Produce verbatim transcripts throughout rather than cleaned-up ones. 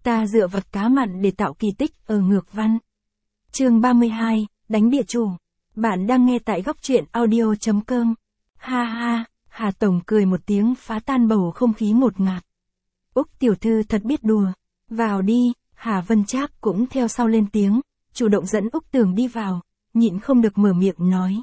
ta dựa vật cá mặn để tạo kỳ tích ở ngược văn. Chương ba mươi hai, đánh địa chủ. Bạn đang nghe tại góc truyện audio chấm com. Ha ha, Hà Tổng cười một tiếng phá tan bầu không khí ngột ngạt. Úc tiểu thư thật biết đùa. Vào đi, Hà Vân Trác cũng theo sau lên tiếng, chủ động dẫn Úc Tường đi vào, nhịn không được mở miệng nói.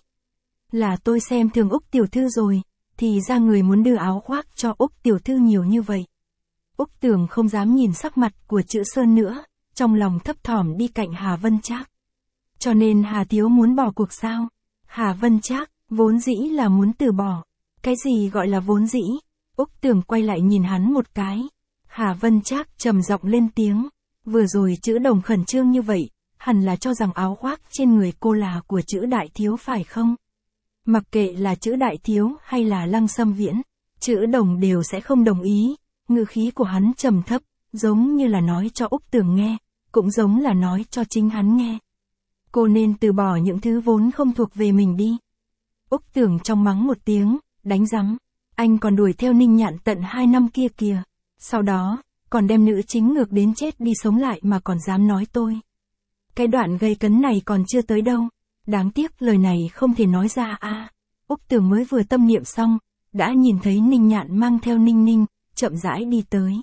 Là tôi xem thường Úc tiểu thư rồi, thì ra người muốn đưa áo khoác cho Úc tiểu thư nhiều như vậy. Úc Tường không dám nhìn sắc mặt của Chữ Sơn nữa, trong lòng thấp thỏm đi cạnh Hà Vân Trác. Cho nên Hà thiếu muốn bỏ cuộc sao? Hà Vân Trác, vốn dĩ là muốn từ bỏ. Cái gì gọi là vốn dĩ? Úc Tường quay lại nhìn hắn một cái. Hà Vân Trác trầm giọng lên tiếng. Vừa rồi Chữ Đồng khẩn trương như vậy, hẳn là cho rằng áo khoác trên người cô là của Chữ đại thiếu phải không? Mặc kệ là Chữ đại thiếu hay là Lăng Sâm Viễn, Chữ Đồng đều sẽ không đồng ý. Ngữ khí của hắn trầm thấp, giống như là nói cho Úc Tường nghe, cũng giống là nói cho chính hắn nghe. Cô nên từ bỏ những thứ vốn không thuộc về mình đi. Úc Tường trong mắng một tiếng, đánh rắm. Anh còn đuổi theo Ninh Nhạn tận hai năm kia kìa. Sau đó, còn đem nữ chính ngược đến chết đi sống lại mà còn dám nói tôi. Cái đoạn gây cấn này còn chưa tới đâu. Đáng tiếc lời này không thể nói ra a. À, Úc Tường mới vừa tâm niệm xong, đã nhìn thấy Ninh Nhạn mang theo Ninh Ninh, chậm rãi đi tới.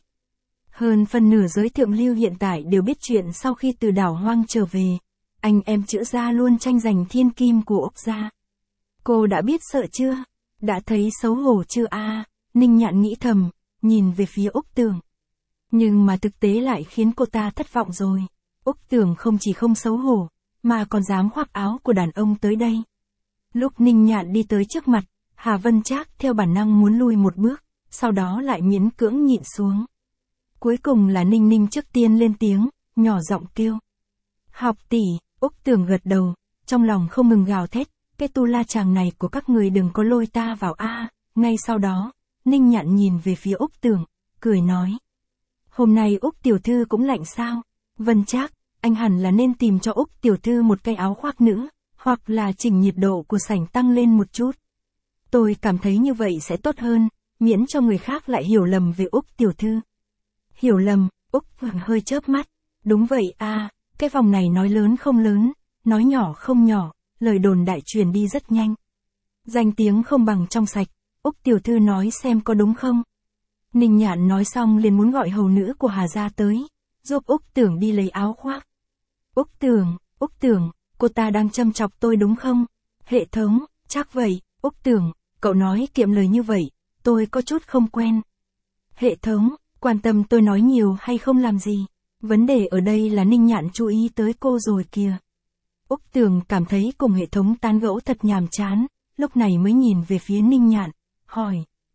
Hơn phần nửa giới thượng lưu hiện tại đều biết chuyện sau khi từ đảo hoang trở về, anh em Chữ gia luôn tranh giành thiên kim của Úc gia. Cô đã biết sợ chưa? Đã thấy xấu hổ chưa a? À, Ninh Nhạn nghĩ thầm, nhìn về phía Úc Tường. Nhưng mà thực tế lại khiến cô ta thất vọng rồi. Úc Tường không chỉ không xấu hổ, mà còn dám khoác áo của đàn ông tới đây. Lúc Ninh Nhạn đi tới trước mặt, Hà Vân Trác theo bản năng muốn lui một bước, sau đó lại miễn cưỡng nhịn xuống. Cuối cùng là Ninh Ninh trước tiên lên tiếng, nhỏ giọng kêu. Học tỷ. Úc Tường gật đầu, trong lòng không ngừng gào thét, cái tu la chàng này của các người đừng có lôi ta vào a. À, ngay sau đó, Ninh Nhạn nhìn về phía Úc Tường, cười nói. Hôm nay Úc tiểu thư cũng lạnh sao? Vân Trác, anh hẳn là nên tìm cho Úc tiểu thư một cái áo khoác nữa, hoặc là chỉnh nhiệt độ của sảnh tăng lên một chút. Tôi cảm thấy như vậy sẽ tốt hơn, miễn cho người khác lại hiểu lầm về Úc tiểu thư. Hiểu lầm? Úc hơi chớp mắt. Đúng vậy a. À, cái vòng này nói lớn không lớn, nói nhỏ không nhỏ, lời đồn đại truyền đi rất nhanh. Danh tiếng không bằng trong sạch, Úc tiểu thư nói xem có đúng không? Ninh Nhạn nói xong liền muốn gọi hầu nữ của Hà gia tới, giúp Úc Tường đi lấy áo khoác. Úc Tường, Úc Tường, cô ta đang châm chọc tôi đúng không? Hệ thống, chắc vậy. Úc Tường, cậu nói kiệm lời như vậy, tôi có chút không quen. Hệ thống, quan tâm tôi nói nhiều hay không làm gì? Vấn đề ở đây là Ninh Nhạn chú ý tới cô rồi kìa. Úc Tường cảm thấy cùng hệ thống tán gẫu thật nhàm chán, lúc này mới nhìn về phía Ninh Nhạn, hỏi.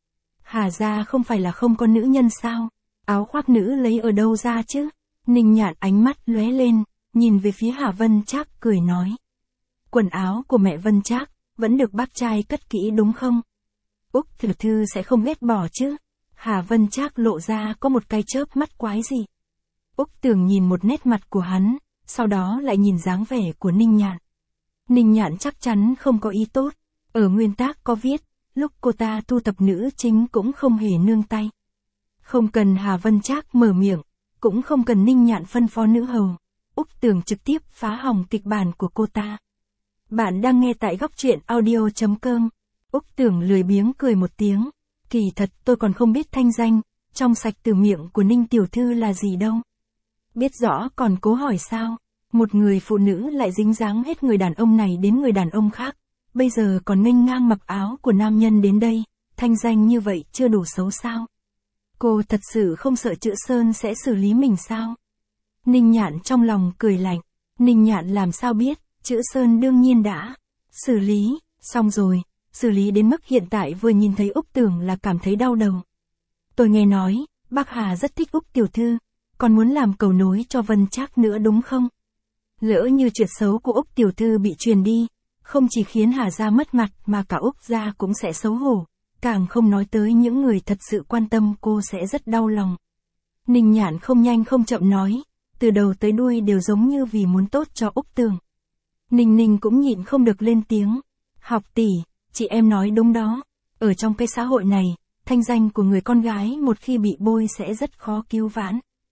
Hà gia không phải là không có nữ nhân sao? Áo khoác nữ lấy ở đâu ra chứ? Ninh Nhạn ánh mắt lóe lên, nhìn về phía Hà Vân Trác cười nói. Quần áo của mẹ Vân Trác vẫn được bác trai cất kỹ đúng không? Úc tiểu thư sẽ không ghét bỏ chứ? Hà Vân Trác lộ ra có một cái chớp mắt quái gì. Úc Tường nhìn một nét mặt của hắn, sau đó lại nhìn dáng vẻ của Ninh Nhạn. Ninh Nhạn chắc chắn không có ý tốt, ở nguyên tác có viết, lúc cô ta thu tập nữ chính cũng không hề nương tay. Không cần Hà Vân Trác mở miệng, cũng không cần Ninh Nhạn phân phó nữ hầu, Úc Tường trực tiếp phá hỏng kịch bản của cô ta. Bạn đang nghe tại góc truyện audio chấm com. Úc Tường lười biếng cười một tiếng, kỳ thật tôi còn không biết thanh danh, trong sạch từ miệng của Ninh tiểu thư là gì đâu. Biết rõ còn cố hỏi sao? Một người phụ nữ lại dính dáng hết người đàn ông này đến người đàn ông khác, bây giờ còn nghênh ngang mặc áo của nam nhân đến đây, thanh danh như vậy chưa đủ xấu sao? Cô thật sự không sợ Chữ Sơn sẽ xử lý mình sao? Ninh Nhạn trong lòng cười lạnh, Ninh Nhạn làm sao biết, Chữ Sơn đương nhiên đã xử lý, xong rồi, xử lý đến mức hiện tại vừa nhìn thấy Úc Tường là cảm thấy đau đầu. Tôi nghe nói, bác Hà rất thích Úc tiểu thư, còn muốn làm cầu nối cho Vân Trác nữa đúng không? Lỡ như chuyện xấu của Úc tiểu thư bị truyền đi, không chỉ khiến Hà gia mất mặt mà cả Úc gia cũng sẽ xấu hổ, càng không nói tới những người thật sự quan tâm cô sẽ rất đau lòng. Ninh Nhạn không nhanh không chậm nói, từ đầu tới đuôi đều giống như vì muốn tốt cho Úc Tường. Ninh Ninh cũng nhịn không được lên tiếng, học tỷ, chị em nói đúng đó, ở trong cái xã hội này, thanh danh của người con gái một khi bị bôi sẽ rất khó cứu vãn.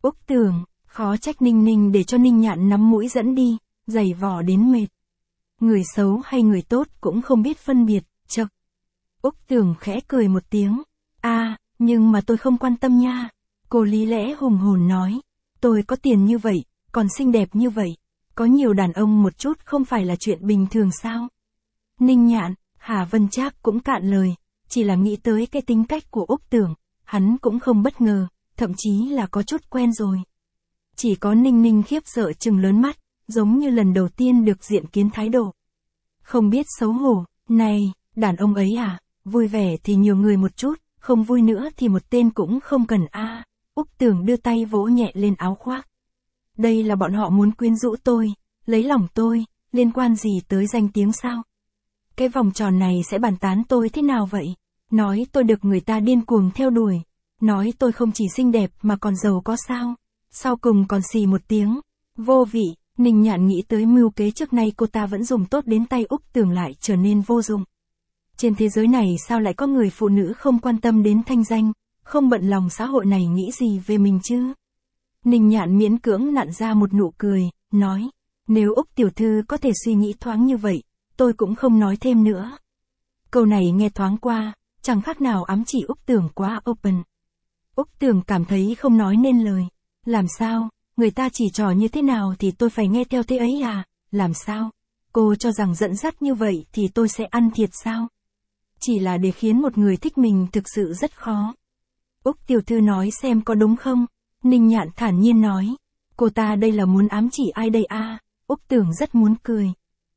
Úc Tưởng, khó trách Ninh Ninh để cho Ninh Nhạn nắm mũi dẫn đi, giày vò đến mệt. Người xấu hay người tốt cũng không biết phân biệt, chậc. Úc Tưởng khẽ cười một tiếng. À, nhưng mà tôi không quan tâm nha. Cô lý lẽ hùng hồn nói. Tôi có tiền như vậy, còn xinh đẹp như vậy. Có nhiều đàn ông một chút không phải là chuyện bình thường sao? Ninh Nhạn, Hà Vân Trác cũng cạn lời. Chỉ là nghĩ tới cái tính cách của Úc Tưởng. Hắn cũng không bất ngờ, thậm chí là có chút quen rồi. Chỉ có Ninh Ninh khiếp sợ trừng lớn mắt, giống như lần đầu tiên được diện kiến thái độ. Không biết xấu hổ, này, đàn ông ấy à, vui vẻ thì nhiều người một chút, không vui nữa thì một tên cũng không cần a. À, Úc Tưởng đưa tay vỗ nhẹ lên áo khoác. Đây là bọn họ muốn quyến rũ tôi, lấy lòng tôi, liên quan gì tới danh tiếng sao? Cái vòng tròn này sẽ bàn tán tôi thế nào vậy? Nói tôi được người ta điên cuồng theo đuổi, nói tôi không chỉ xinh đẹp mà còn giàu có sao? Sau cùng còn xì một tiếng, vô vị. Ninh Nhạn nghĩ tới mưu kế trước nay cô ta vẫn dùng tốt đến tay Úc Tưởng lại trở nên vô dụng. Trên thế giới này sao lại có người phụ nữ không quan tâm đến thanh danh, không bận lòng xã hội này nghĩ gì về mình chứ? Ninh Nhạn miễn cưỡng nặn ra một nụ cười, nói, nếu Úc tiểu thư có thể suy nghĩ thoáng như vậy, tôi cũng không nói thêm nữa. Câu này nghe thoáng qua, chẳng khác nào ám chỉ Úc Tưởng quá open. Úc Tưởng cảm thấy không nói nên lời. Làm sao? Người ta chỉ trò như thế nào thì tôi phải nghe theo thế ấy à? Làm sao? Cô cho rằng dẫn dắt như vậy thì tôi sẽ ăn thiệt sao? Chỉ là để khiến một người thích mình thực sự rất khó. Úc tiểu thư nói xem có đúng không? Ninh Nhạn thản nhiên nói. Cô ta đây là muốn ám chỉ ai đây a? À? Úc Tưởng rất muốn cười.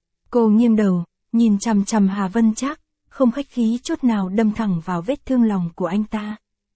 Cô nghiêng đầu, nhìn chằm chằm Hà Vân Trác, không khách khí chút nào đâm thẳng vào vết thương lòng của anh ta.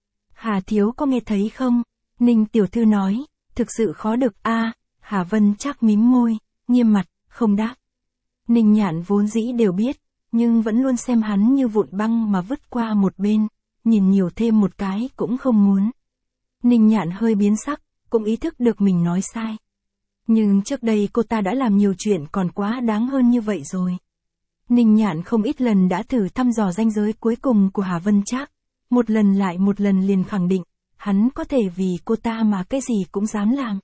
Hà thiếu có nghe thấy không? Ninh tiểu thư nói. Thực sự khó được a. À, Hà Vân Trác mím môi, nghiêm mặt, không đáp. Ninh Nhạn vốn dĩ đều biết, nhưng vẫn luôn xem hắn như vụn băng mà vứt qua một bên, nhìn nhiều thêm một cái cũng không muốn. Ninh Nhạn hơi biến sắc, cũng ý thức được mình nói sai. Nhưng trước đây cô ta đã làm nhiều chuyện còn quá đáng hơn như vậy rồi. Ninh Nhạn không ít lần đã thử thăm dò ranh giới cuối cùng của Hà Vân Trác, một lần lại một lần liền khẳng định. Hắn có thể vì cô ta mà cái gì cũng dám làm.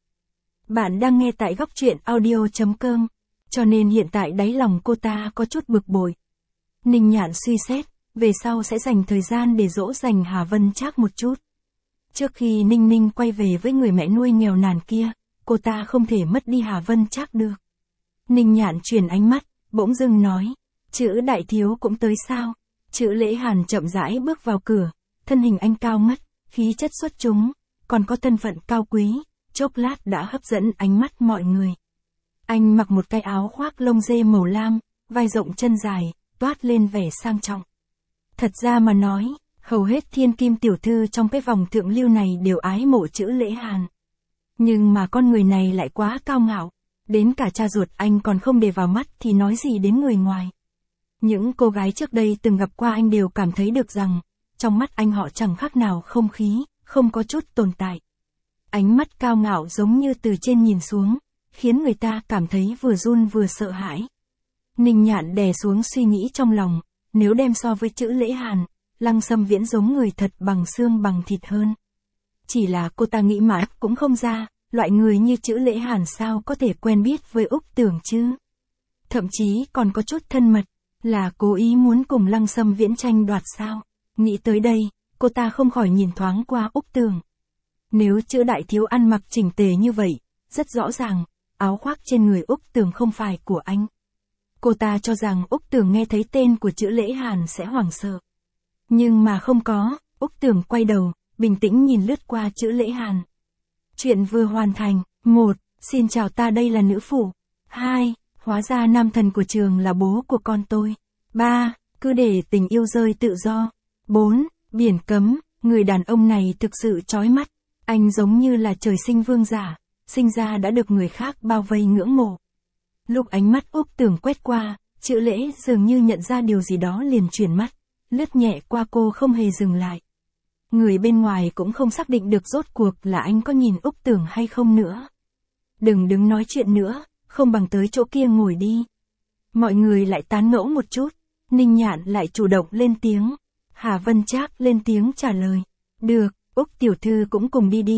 Bạn đang nghe tại góc truyện audio chấm com, cho nên hiện tại đáy lòng cô ta có chút bực bội. Ninh Nhạn suy xét, về sau sẽ dành thời gian để dỗ dành Hà Vân Trác một chút. Trước khi Ninh Ninh quay về với người mẹ nuôi nghèo nàn kia, cô ta không thể mất đi Hà Vân Trác được. Ninh Nhạn chuyển ánh mắt, bỗng dưng nói, chữ đại thiếu cũng tới sao? Chữ Lễ Hàn chậm rãi bước vào cửa, thân hình anh cao ngất. Khí chất xuất chúng, còn có thân phận cao quý, chốc lát đã hấp dẫn ánh mắt mọi người. Anh mặc một cái áo khoác lông dê màu lam, vai rộng chân dài, toát lên vẻ sang trọng. Thật ra mà nói, hầu hết thiên kim tiểu thư trong cái vòng thượng lưu này đều ái mộ chữ Lễ Hàn. Nhưng mà con người này lại quá cao ngạo, đến cả cha ruột anh còn không để vào mắt thì nói gì đến người ngoài. Những cô gái trước đây từng gặp qua anh đều cảm thấy được rằng, trong mắt anh họ chẳng khác nào không khí, không có chút tồn tại. Ánh mắt cao ngạo giống như từ trên nhìn xuống, khiến người ta cảm thấy vừa run vừa sợ hãi. Ninh Nhạn đè xuống suy nghĩ trong lòng, nếu đem so với chữ Lễ Hàn, Lăng Sâm Viễn giống người thật bằng xương bằng thịt hơn. Chỉ là cô ta nghĩ mãi cũng không ra, loại người như chữ Lễ Hàn sao có thể quen biết với Úc Tưởng chứ. Thậm chí còn có chút thân mật, là cố ý muốn cùng Lăng Sâm Viễn tranh đoạt sao. Nghĩ tới đây, cô ta không khỏi nhìn thoáng qua Úc Tưởng. Nếu chữ đại thiếu ăn mặc chỉnh tề như vậy, rất rõ ràng, áo khoác trên người Úc Tưởng không phải của anh. Cô ta cho rằng Úc Tưởng nghe thấy tên của chữ Lễ Hàn sẽ hoảng sợ. Nhưng mà không có, Úc Tưởng quay đầu, bình tĩnh nhìn lướt qua chữ Lễ Hàn. Chuyện vừa hoàn thành. Một. Xin chào, ta đây là nữ phụ. Hai. Hóa ra nam thần của trường là bố của con tôi. Ba. Cứ để tình yêu rơi tự do. Bốn. Biển cấm. Người đàn ông này thực sự chói mắt. Anh giống như là trời sinh vương giả, sinh ra đã được người khác bao vây ngưỡng mộ. Lúc ánh mắt Úc Tưởng quét qua, chữ Lễ dường như nhận ra điều gì đó liền chuyển mắt, lướt nhẹ qua cô không hề dừng lại. Người bên ngoài cũng không xác định được rốt cuộc là anh có nhìn Úc Tưởng hay không nữa. Đừng đứng nói chuyện nữa, không bằng tới chỗ kia ngồi đi. Mọi người lại tán ngẫu một chút, Ninh Nhạn lại chủ động lên tiếng. Hà Vân Trác lên tiếng trả lời. Được, Úc tiểu thư cũng cùng đi đi.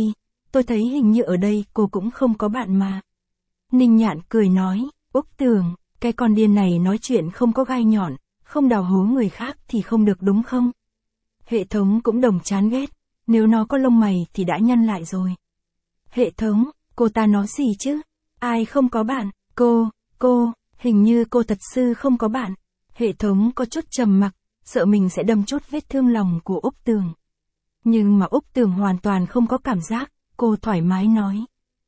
tôi thấy hình như ở đây cô cũng không có bạn mà. Ninh Nhạn cười nói, Úc Tường, cái con điên này nói chuyện không có gai nhọn, không đào hố người khác thì không được đúng không? Hệ thống cũng đồng chán ghét, nếu nó có lông mày thì đã nhăn lại rồi. Hệ thống, cô ta nói gì chứ? Ai không có bạn? Cô, cô, hình như cô thật sự không có bạn. Hệ thống có chút trầm mặc, sợ mình sẽ đâm chút vết thương lòng của Úc Tường. Nhưng mà Úc Tường hoàn toàn không có cảm giác, cô thoải mái nói.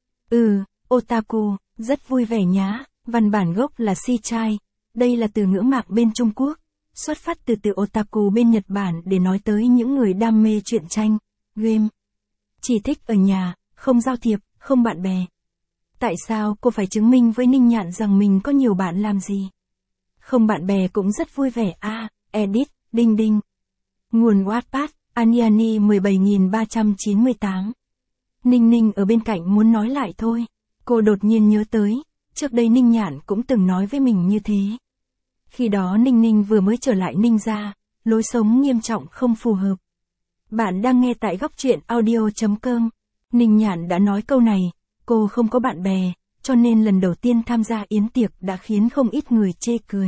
Ừ, otaku, rất vui vẻ nhá, văn bản gốc là si trai, đây là từ ngữ mạc bên Trung Quốc, xuất phát từ từ otaku bên Nhật Bản để nói tới những người đam mê truyện tranh, game. Chỉ thích ở nhà, không giao thiệp, không bạn bè. Tại sao cô phải chứng minh với Ninh Nhạn rằng mình có nhiều bạn làm gì? Không bạn bè cũng rất vui vẻ a, à, edit, đinh đinh. Nguồn Wattpad, Aniani mười bảy nghìn ba trăm chín mươi tám. Ninh Ninh ở bên cạnh muốn nói lại thôi. Cô đột nhiên nhớ tới, trước đây Ninh Nhạn cũng từng nói với mình như thế. Khi đó Ninh Ninh vừa mới trở lại Ninh gia, lối sống nghiêm trọng không phù hợp. Bạn đang nghe tại góc truyện audio.com. Ninh Nhạn đã nói câu này, cô không có bạn bè, cho nên lần đầu tiên tham gia yến tiệc đã khiến không ít người chê cười.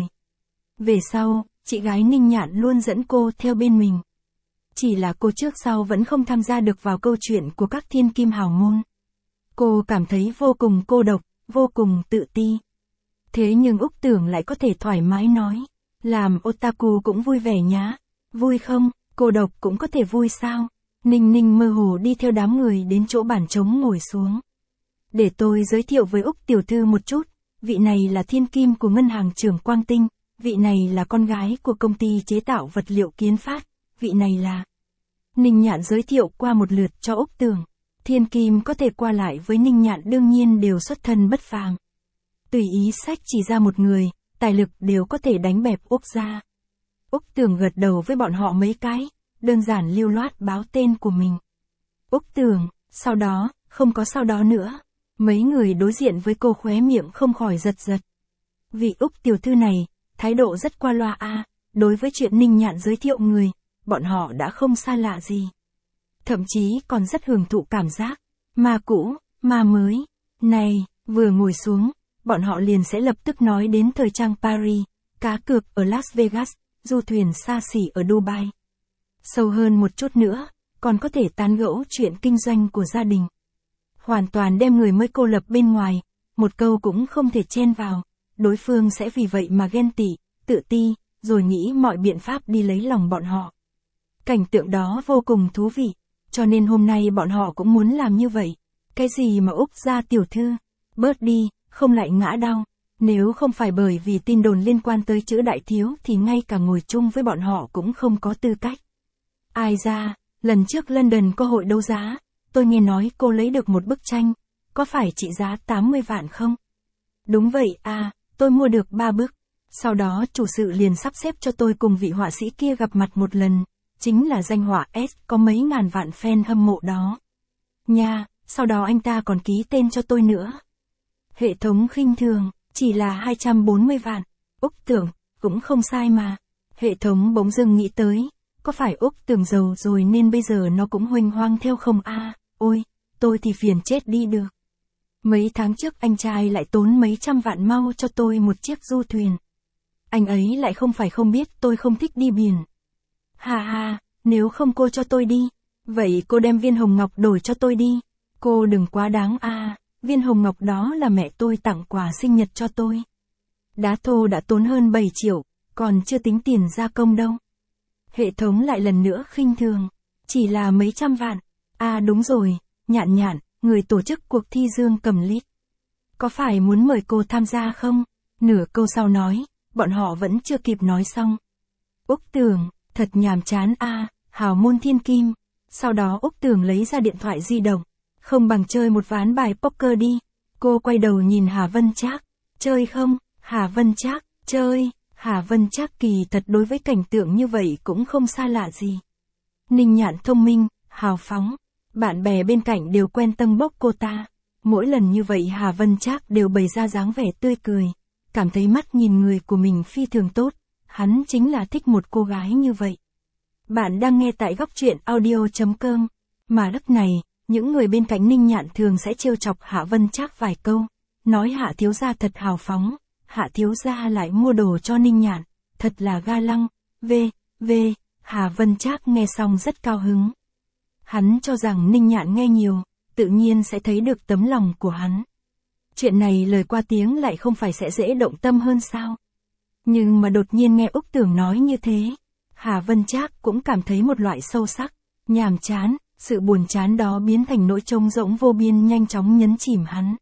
Về sau, chị gái Ninh Nhạn luôn dẫn cô theo bên mình. Chỉ là cô trước sau vẫn không tham gia được vào câu chuyện của các thiên kim hào môn. Cô cảm thấy vô cùng cô độc, vô cùng tự ti. Thế nhưng Úc Tưởng lại có thể thoải mái nói, làm otaku cũng vui vẻ nhá. Vui không, cô độc cũng có thể vui sao? Ninh Ninh mơ hồ đi theo đám người đến chỗ bàn trống ngồi xuống. Để tôi giới thiệu với Úc tiểu thư một chút, vị này là thiên kim của ngân hàng Trường Quang Tinh, vị này là con gái của công ty chế tạo vật liệu Kiến Phát, vị này là... Ninh Nhạn giới thiệu qua một lượt cho Úc Tường. Thiên kim có thể qua lại với Ninh Nhạn đương nhiên đều xuất thân bất phàm. Tùy ý sách chỉ ra một người, tài lực đều có thể đánh bẹp Úc gia. Úc Tường gật đầu với bọn họ mấy cái, đơn giản lưu loát báo tên của mình. Úc Tường, sau đó, không có sau đó nữa. Mấy người đối diện với cô khóe miệng không khỏi giật giật. Vị Úc tiểu thư này, thái độ rất qua loa a, đối với chuyện Ninh Nhạn giới thiệu người, bọn họ đã không xa lạ gì. Thậm chí còn rất hưởng thụ cảm giác, ma cũ, ma mới. Này, vừa ngồi xuống, bọn họ liền sẽ lập tức nói đến thời trang Paris, cá cược ở Las Vegas, du thuyền xa xỉ ở Dubai. Sâu hơn một chút nữa, còn có thể tán gẫu chuyện kinh doanh của gia đình. Hoàn toàn đem người mới cô lập bên ngoài, một câu cũng không thể chen vào, đối phương sẽ vì vậy mà ghen tị, tự ti, rồi nghĩ mọi biện pháp đi lấy lòng bọn họ. Cảnh tượng đó vô cùng thú vị, cho nên hôm nay bọn họ cũng muốn làm như vậy. Cái gì mà Úc gia tiểu thư, bớt đi, không lại ngã đau. Nếu không phải bởi vì tin đồn liên quan tới chữ đại thiếu thì ngay cả ngồi chung với bọn họ cũng không có tư cách. Ai ra, lần trước London có hội đấu giá, tôi nghe nói cô lấy được một bức tranh, có phải trị giá tám mươi vạn không? Đúng vậy à, tôi mua được ba bức. Sau đó chủ sự liền sắp xếp cho tôi cùng vị họa sĩ kia gặp mặt một lần, chính là danh họa S có mấy ngàn vạn fan hâm mộ đó. Nha, sau đó anh ta còn ký tên cho tôi nữa. Hệ thống khinh thường, chỉ là hai trăm bốn mươi vạn. Úc Tưởng, cũng không sai mà. Hệ thống bỗng dưng nghĩ tới, có phải Úc Tưởng giàu rồi nên bây giờ nó cũng huênh hoang theo không a? À, ôi, tôi thì phiền chết đi được. Mấy tháng trước anh trai lại tốn mấy trăm vạn mau cho tôi một chiếc du thuyền. Anh ấy lại không phải không biết tôi không thích đi biển. Hà hà, nếu không cô cho tôi đi, vậy cô đem viên hồng ngọc đổi cho tôi đi. Cô đừng quá đáng a, à, viên hồng ngọc đó là mẹ tôi tặng quà sinh nhật cho tôi. Đá thô đã tốn hơn bảy triệu, còn chưa tính tiền gia công đâu. Hệ thống lại lần nữa khinh thường, chỉ là mấy trăm vạn. À đúng rồi, Nhạn Nhạn, người tổ chức cuộc thi Dương Cầm Lít. Có phải muốn mời cô tham gia không? Nửa câu sau nói, bọn họ vẫn chưa kịp nói xong. Úc Tường, thật nhàm chán a, à, hào môn thiên kim. Sau đó Úc Tường lấy ra điện thoại di động, không bằng chơi một ván bài poker đi. Cô quay đầu nhìn Hà Vân Trác, chơi không? Hà Vân Trác, chơi. Hà Vân Trác kỳ thật đối với cảnh tượng như vậy cũng không xa lạ gì. Ninh Nhạn thông minh, hào phóng, bạn bè bên cạnh đều quen tâng bốc cô ta. Mỗi lần như vậy Hà Vân Trác đều bày ra dáng vẻ tươi cười, cảm thấy mắt nhìn người của mình phi thường tốt, hắn chính là thích một cô gái như vậy. Bạn đang nghe tại góc truyện audio.com, mà lúc này, những người bên cạnh Ninh Nhạn thường sẽ trêu chọc Hạ Vân Trác vài câu, nói Hạ thiếu gia thật hào phóng, Hạ thiếu gia lại mua đồ cho Ninh Nhạn, thật là ga lăng, v, v, Hạ Vân Trác nghe xong rất cao hứng. Hắn cho rằng Ninh Nhạn nghe nhiều, tự nhiên sẽ thấy được tấm lòng của hắn. Chuyện này lời qua tiếng lại không phải sẽ dễ động tâm hơn sao? Nhưng mà đột nhiên nghe Úc Tưởng nói như thế, Hạ Vân Trác cũng cảm thấy một loại sâu sắc, nhàm chán, sự buồn chán đó biến thành nỗi trống rỗng vô biên nhanh chóng nhấn chìm hắn.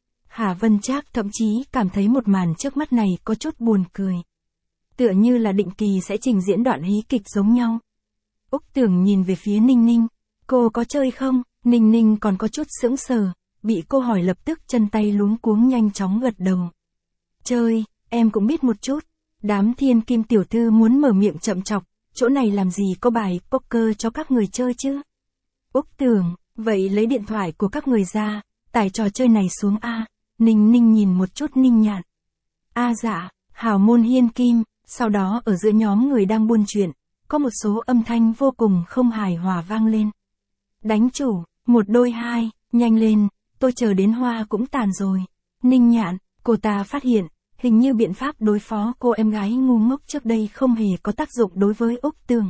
Hạ Vân Trác thậm chí cảm thấy một màn trước mắt này có chút buồn cười. Tựa như là định kỳ sẽ trình diễn đoạn hí kịch giống nhau. Úc Tưởng nhìn về phía Ninh Ninh, cô có chơi không? Ninh Ninh còn có chút sững sờ, bị cô hỏi lập tức chân tay luống cuống nhanh chóng gật đầu. Chơi, em cũng biết một chút. Đám thiên kim tiểu thư muốn mở miệng chậm chọc, chỗ này làm gì có bài poker cho các người chơi chứ? Úc Tưởng, vậy lấy điện thoại của các người ra, tải trò chơi này xuống a. Ninh Ninh nhìn một chút Ninh Nhạn. A dạ, hào môn hiên kim, sau đó ở giữa nhóm người đang buôn chuyện, có một số âm thanh vô cùng không hài hòa vang lên. Đánh chủ, một đôi hai, nhanh lên, tôi chờ đến hoa cũng tàn rồi. Ninh Nhạn, cô ta phát hiện, hình như biện pháp đối phó cô em gái ngu ngốc trước đây không hề có tác dụng đối với Úc Tưởng.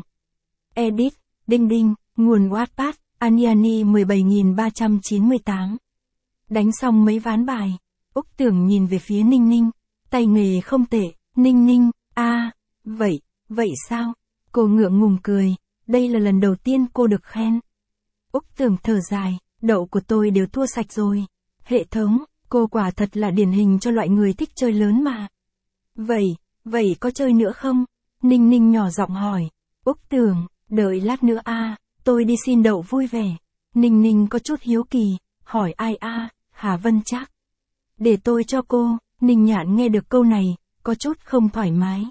Edit, đinh đinh, nguồn Wattpad, Aniani mười bảy nghìn ba trăm chín mươi tám. Đánh xong mấy ván bài, Úc Tưởng nhìn về phía Ninh Ninh, tay nghề không tệ, Ninh Ninh, a, à, vậy, vậy sao? Cô ngượng ngùng cười, đây là lần đầu tiên cô được khen. Úc Tưởng thở dài, đậu của tôi đều thua sạch rồi. Hệ thống, cô quả thật là điển hình cho loại người thích chơi lớn mà. Vậy, vậy có chơi nữa không? Ninh Ninh nhỏ giọng hỏi. Úc Tưởng, đợi lát nữa a, à, tôi đi xin đậu vui vẻ. Ninh Ninh có chút hiếu kỳ, hỏi ai a, à, Hạ Vân Trác. Để tôi cho cô. Ninh Nhạn nghe được câu này, có chút không thoải mái.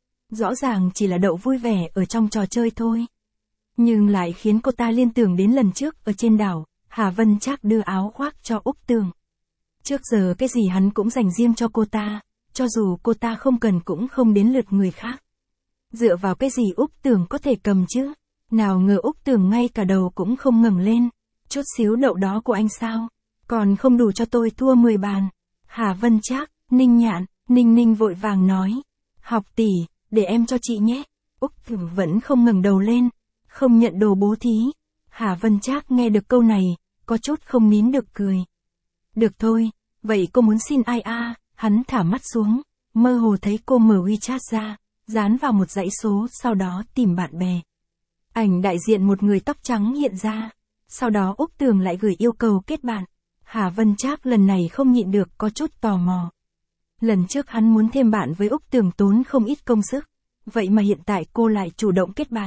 Rõ ràng chỉ là đậu vui vẻ ở trong trò chơi thôi. Nhưng lại khiến cô ta liên tưởng đến lần trước ở trên đảo, Hạ Vân Trác đưa áo khoác cho Úc Tưởng. Trước giờ cái gì hắn cũng dành riêng cho cô ta, cho dù cô ta không cần cũng không đến lượt người khác. Dựa vào cái gì Úc Tưởng có thể cầm chứ? Nào ngờ Úc Tưởng ngay cả đầu cũng không ngẩng lên. Chút xíu đậu đó của anh sao? Còn không đủ cho tôi thua mười bàn. Hạ Vân Trác, Ninh Nhạn, Ninh Ninh vội vàng nói. Học tỷ, để em cho chị nhé. Úc Tưởng vẫn không ngẩng đầu lên, không nhận đồ bố thí. Hạ Vân Trác nghe được câu này, có chút không nín được cười. Được thôi, vậy cô muốn xin ai a? À? Hắn thả mắt xuống, mơ hồ thấy cô mở WeChat ra, dán vào một dãy số, sau đó tìm bạn bè. Ảnh đại diện một người tóc trắng hiện ra, sau đó Úc Tưởng lại gửi yêu cầu kết bạn. Hạ Vân Trác lần này không nhịn được có chút tò mò. Lần trước hắn muốn thêm bạn với Úc Tưởng tốn không ít công sức, vậy mà hiện tại cô lại chủ động kết bạn.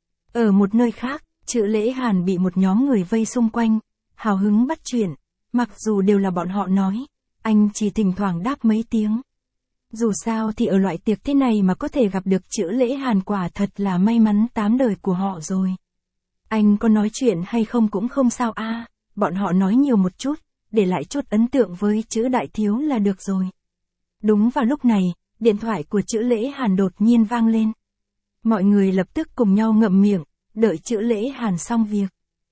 Ở một nơi khác, Chữ Lễ Hàn bị một nhóm người vây xung quanh, hào hứng bắt chuyện, mặc dù đều là bọn họ nói, anh chỉ thỉnh thoảng đáp mấy tiếng. Dù sao thì ở loại tiệc thế này mà có thể gặp được Chữ Lễ Hàn quả thật là may mắn tám đời của họ rồi. Anh có nói chuyện hay không cũng không sao a, à, bọn họ nói nhiều một chút, để lại chút ấn tượng với Chữ đại thiếu là được rồi. Đúng vào lúc này, điện thoại của Chữ Lễ Hàn đột nhiên vang lên. Mọi người lập tức cùng nhau ngậm miệng, đợi Chữ Lễ Hàn xong việc.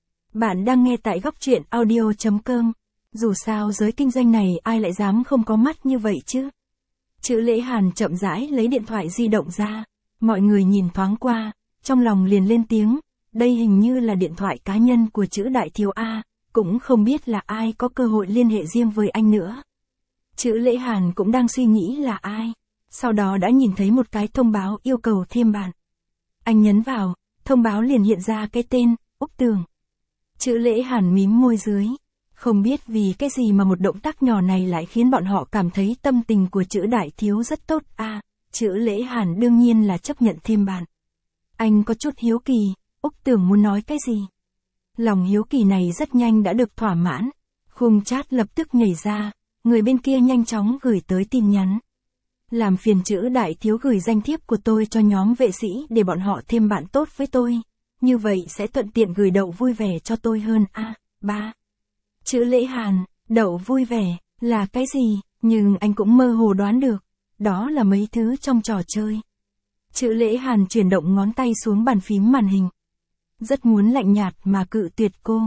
Bạn đang nghe tại góc truyện audio chấm com. Dù sao giới kinh doanh này ai lại dám không có mắt như vậy chứ. Chữ Lễ Hàn chậm rãi lấy điện thoại di động ra. Mọi người nhìn thoáng qua, trong lòng liền lên tiếng. Đây hình như là điện thoại cá nhân của Chữ đại thiếu A, cũng không biết là ai có cơ hội liên hệ riêng với anh nữa. Chữ Lễ Hàn cũng đang suy nghĩ là ai. Sau đó đã nhìn thấy một cái thông báo yêu cầu thêm bạn. Anh nhấn vào, thông báo liền hiện ra cái tên, Úc Tưởng. Chữ Lễ Hàn mím môi dưới. Không biết vì cái gì mà một động tác nhỏ này lại khiến bọn họ cảm thấy tâm tình của Chữ đại thiếu rất tốt a. À, Chữ Lễ Hàn đương nhiên là chấp nhận thêm bạn. Anh có chút hiếu kỳ, Úc Tưởng muốn nói cái gì? Lòng hiếu kỳ này rất nhanh đã được thỏa mãn. Khung chat lập tức nhảy ra, người bên kia nhanh chóng gửi tới tin nhắn. Làm phiền Chữ đại thiếu gửi danh thiếp của tôi cho nhóm vệ sĩ để bọn họ thêm bạn tốt với tôi. Như vậy sẽ thuận tiện gửi đậu vui vẻ cho tôi hơn a. À, ba. Chữ Lễ Hàn, đậu vui vẻ, là cái gì? Nhưng anh cũng mơ hồ đoán được. Đó là mấy thứ trong trò chơi. Chữ Lễ Hàn chuyển động ngón tay xuống bàn phím màn hình. Rất muốn lạnh nhạt mà cự tuyệt cô.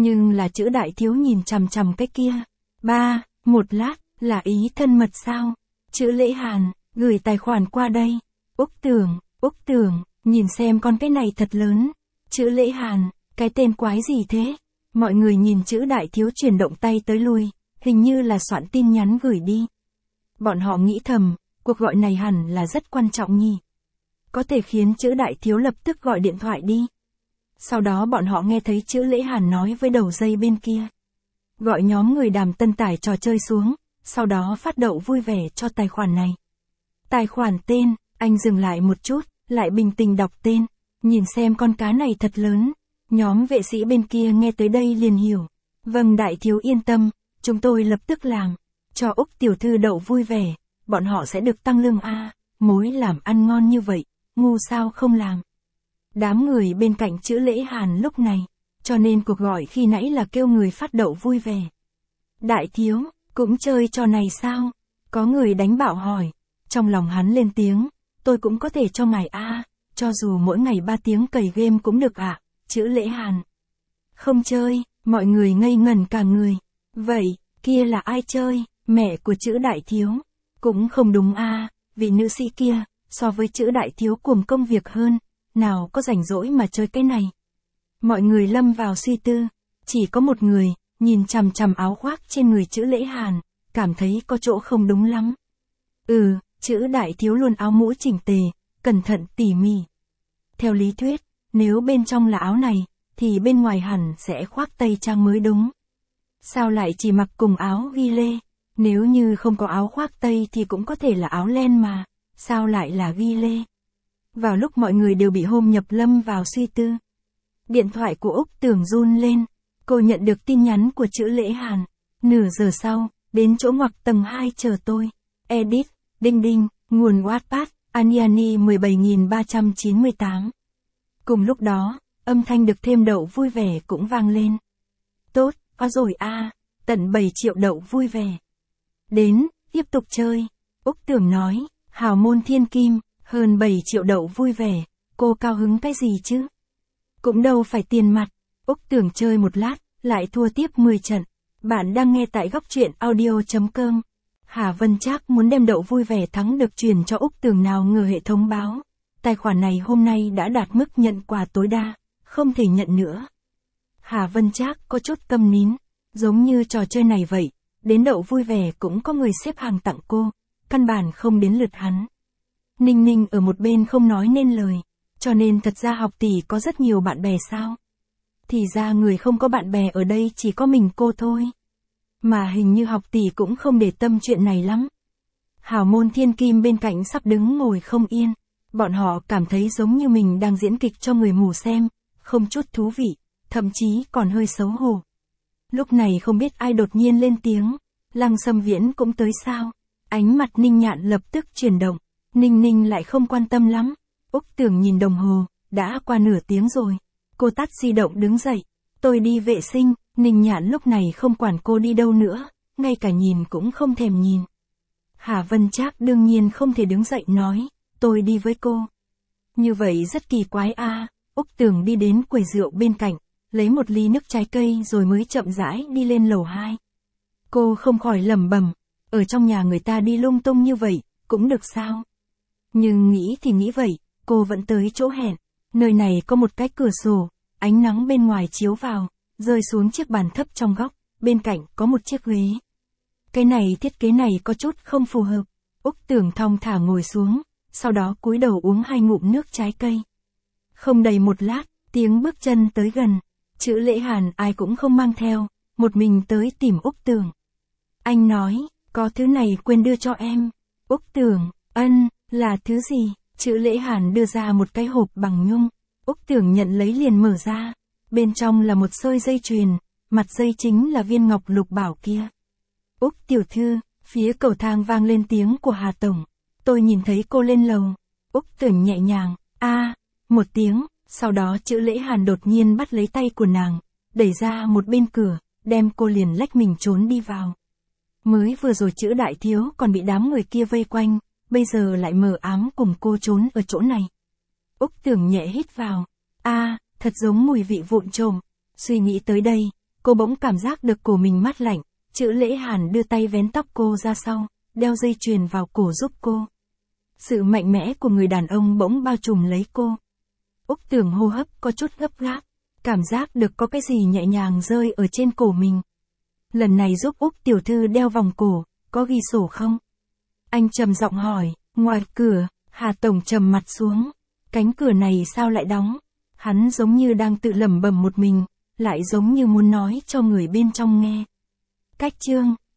Nhưng là chữ đại thiếu nhìn chằm chằm cái kia. Ba, một lát, là ý thân mật sao? Chữ Lễ Hàn, gửi tài khoản qua đây. Úc Tưởng, Úc Tưởng, nhìn xem con cái này thật lớn. Chữ Lễ Hàn, cái tên quái gì thế? Mọi người nhìn chữ đại thiếu chuyển động tay tới lui, hình như là soạn tin nhắn gửi đi. Bọn họ nghĩ thầm, cuộc gọi này hẳn là rất quan trọng nhỉ. Có thể khiến chữ đại thiếu lập tức gọi điện thoại đi. Sau đó bọn họ nghe thấy chữ Lễ Hàn nói với đầu dây bên kia. Gọi nhóm người Đàm Tân tải trò chơi xuống, sau đó phát đậu vui vẻ cho tài khoản này. Tài khoản tên, anh dừng lại một chút, lại bình tĩnh đọc tên, nhìn xem con cá này thật lớn. Nhóm vệ sĩ bên kia nghe tới đây liền hiểu. Vâng đại thiếu yên tâm, chúng tôi lập tức làm. Cho Úc tiểu thư đậu vui vẻ, bọn họ sẽ được tăng lương a, mối làm ăn ngon như vậy, ngu sao không làm. Đám người bên cạnh chữ Lễ Hàn lúc này, cho nên cuộc gọi khi nãy là kêu người phát đậu vui vẻ. Đại thiếu, cũng chơi trò này sao? Có người đánh bạo hỏi. Trong lòng hắn lên tiếng, tôi cũng có thể cho ngài a, cho dù mỗi ngày ba tiếng cày game cũng được ạ. À? Chữ Lễ Hàn. Không chơi, mọi người ngây ngẩn cả người. Vậy, kia là ai chơi? Mẹ của chữ đại thiếu. Cũng không đúng a, à, vị nữ sĩ kia, so với chữ đại thiếu cuồng công việc hơn, nào có rảnh rỗi mà chơi cái này. Mọi người lâm vào suy tư, chỉ có một người, nhìn chằm chằm áo khoác trên người chữ Lễ Hàn, cảm thấy có chỗ không đúng lắm. Ừ, chữ đại thiếu luôn áo mũ chỉnh tề, cẩn thận tỉ mỉ. Theo lý thuyết, nếu bên trong là áo này, thì bên ngoài hẳn sẽ khoác tây trang mới đúng. Sao lại chỉ mặc cùng áo ghi lê? Nếu như không có áo khoác tây thì cũng có thể là áo len mà, sao lại là ghi lê? Vào lúc mọi người đều bị hôm nhập lâm vào suy tư. Điện thoại của Úc Tưởng run lên, cô nhận được tin nhắn của chữ Lễ Hàn. Nửa giờ sau, đến chỗ ngoặc tầng hai chờ tôi. Edit, đinh đinh, nguồn Wattpad, Aniani mười bảy nghìn ba trăm chín mươi tám. Cùng lúc đó, âm thanh được thêm đậu vui vẻ cũng vang lên. Tốt, có rồi a, à, tận bảy triệu đậu vui vẻ. Đến, tiếp tục chơi. Úc Tưởng nói, hào môn thiên kim, hơn bảy triệu đậu vui vẻ, cô cao hứng cái gì chứ? Cũng đâu phải tiền mặt. Úc Tưởng chơi một lát, lại thua tiếp mười trận. Bạn đang nghe tại góc truyện audio chấm com. Hà Vân Trác muốn đem đậu vui vẻ thắng được truyền cho Úc Tưởng nào ngờ hệ thống báo. Tài khoản này hôm nay đã đạt mức nhận quà tối đa, không thể nhận nữa. Hà Vân Trác có chút câm nín, giống như trò chơi này vậy, đến đậu vui vẻ cũng có người xếp hàng tặng cô, căn bản không đến lượt hắn. Ninh Ninh ở một bên không nói nên lời, cho nên thật ra học tỷ có rất nhiều bạn bè sao? Thì ra người không có bạn bè ở đây chỉ có mình cô thôi. Mà hình như học tỷ cũng không để tâm chuyện này lắm. Hào môn thiên kim bên cạnh sắp đứng ngồi không yên. Bọn họ cảm thấy giống như mình đang diễn kịch cho người mù xem, không chút thú vị, thậm chí còn hơi xấu hổ. Lúc này không biết ai đột nhiên lên tiếng, Lăng Sâm Viễn cũng tới sao? Ánh mặt Ninh Nhạn lập tức chuyển động, Ninh Ninh lại không quan tâm lắm. Úc Tưởng nhìn đồng hồ, đã qua nửa tiếng rồi. Cô tắt di động đứng dậy, tôi đi vệ sinh. Ninh Nhạn lúc này không quản cô đi đâu nữa, ngay cả nhìn cũng không thèm nhìn. Hà Vân Trác đương nhiên không thể đứng dậy nói, tôi đi với cô. Như vậy rất kỳ quái a. À. Úc Tưởng đi đến quầy rượu bên cạnh, lấy một ly nước trái cây rồi mới chậm rãi đi lên lầu hai. Cô không khỏi lẩm bẩm, ở trong nhà người ta đi lung tung như vậy, cũng được sao? Nhưng nghĩ thì nghĩ vậy, cô vẫn tới chỗ hẹn. Nơi này có một cái cửa sổ, ánh nắng bên ngoài chiếu vào, rơi xuống chiếc bàn thấp trong góc, bên cạnh có một chiếc ghế. Cái này thiết kế này có chút không phù hợp. Úc Tưởng thong thả ngồi xuống, sau đó cúi đầu uống hai ngụm nước trái cây. Không đầy một lát, tiếng bước chân tới gần. Chữ Lễ Hàn ai cũng không mang theo, một mình tới tìm Úc Tưởng. Anh nói, có thứ này quên đưa cho em. Úc Tưởng, ân, là thứ gì? Chữ Lễ Hàn đưa ra một cái hộp bằng nhung. Úc Tưởng nhận lấy liền mở ra. Bên trong là một sợi dây chuyền, mặt dây chính là viên ngọc lục bảo kia. Úc tiểu thư, phía cầu thang vang lên tiếng của Hà Tổng. Tôi nhìn thấy cô lên lầu. Úc Tưởng nhẹ nhàng, a, một tiếng, sau đó chữ Lễ Hàn đột nhiên bắt lấy tay của nàng, đẩy ra một bên cửa, đem cô liền lách mình trốn đi vào. Mới vừa rồi chữ đại thiếu còn bị đám người kia vây quanh, bây giờ lại mờ ám cùng cô trốn ở chỗ này. Úc Tưởng nhẹ hít vào, a, thật giống mùi vị vụn trộm. Suy nghĩ tới đây, cô bỗng cảm giác được cổ mình mát lạnh, Chữ Lễ Hàn đưa tay vén tóc cô ra sau, đeo dây chuyền vào cổ giúp cô. Sự mạnh mẽ của người đàn ông bỗng bao trùm lấy cô. Úc Tường hô hấp có chút gấp gáp, cảm giác được có cái gì nhẹ nhàng rơi ở trên cổ mình. Lần này giúp Úc tiểu thư đeo vòng cổ, có ghi sổ không? Anh trầm giọng hỏi. Ngoài cửa, Hà Tổng trầm mặt xuống. Cánh cửa này sao lại đóng? Hắn giống như đang tự lẩm bẩm một mình, lại giống như muốn nói cho người bên trong nghe. Cách chương